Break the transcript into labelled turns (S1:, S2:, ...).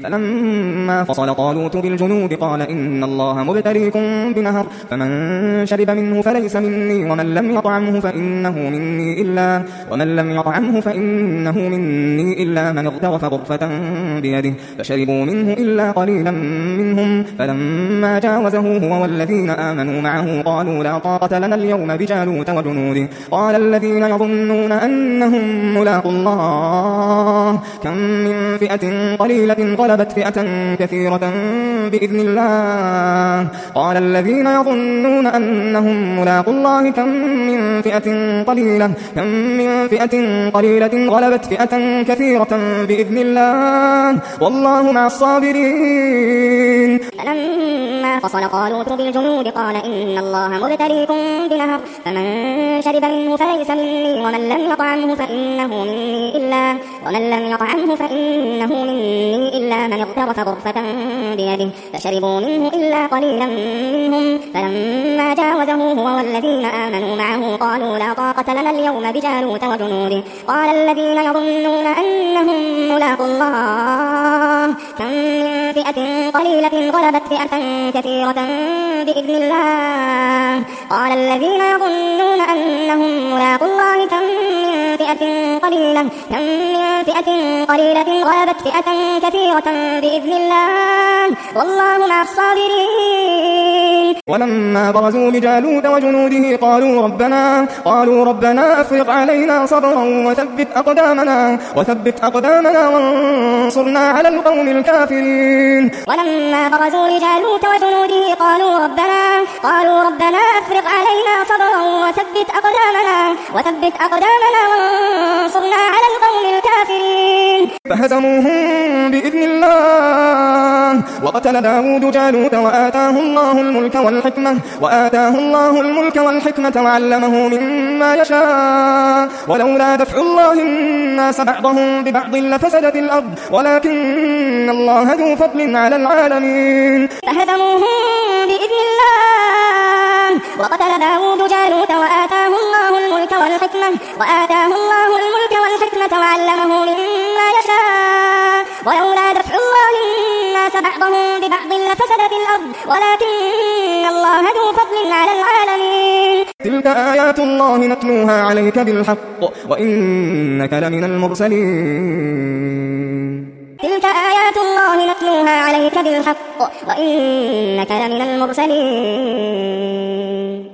S1: فلما فصل طالوت بالجنود قال إن الله مبتليكم بنهر فمن شرب منه فليس مني ومن لم يطعمه فإنه مني إلا من اغترف غرفة بيده فشربوا منه إلا قليلا منهم فلما جاوزه هو والذين آمنوا معه قالوا لا طاقة لنا اليوم بجالوت وجنوده قال الذين يظنون أنهم ملاقوا الله كم من فئة قليلة غلبت فئة كثيرة بإذن الله قال الذين يظنون أنهم ملاقوا الله كم من فئة قليلة غلبت فئة كثيرة بإذن الله والله مع الصابرين
S2: فلما فصل طالوت بالجنود قال إن الله مبتليكم بنهر فمن شرب منه فليس مني ومن لم يطعمه فإنه مني إلا من اغترف غرفة بيده فشربوا منه إلا قليلا منهم فلما جاوزه هو والذين آمنوا معه قالوا لا طاقة لنا اليوم بجالوت وجنوده قال الذين يظنون أنهم ملاقوا الله كم من فئة قليلة غلبت فئة كثيرة بإذن الله قال الذين يظنون أنهم ملاقوا الله كم من فئة قليلة غلبت فئة كثيرة بإذن الله والله مع الصابرين
S1: ولما برزوا لجالوت وجنوده قالوا ربنا أفرغ علينا صبرا وثبت أقدامنا وانصرنا على القوم الكافرين
S2: ولما برزوا لجالوت وجنوده قالوا ربنا أفرغ علينا صبرا وثبت أقدامنا وانصرنا على القوم الكافرين
S1: فهزموهم بإذن الله وقتل داود جالوت وآتاه الله الملك والحكمة وعلمه مما يشاء ولولا دفع الله الناس بعضهم ببعض لفسدت الأرض ولكن الله ذو فضل على العالمين
S2: فهزموهم بإذن الله وقتل داود جالوت وآتاه الله الملك والحكمة وعلمه مما يشاء ولولا دفع الله الناس بعضهم ببعض لفسدت الأرض ولكن الله ذو فضل على العالمين
S1: تلك آيات الله نتلوها عليك بالحق وإنك لمن المرسلين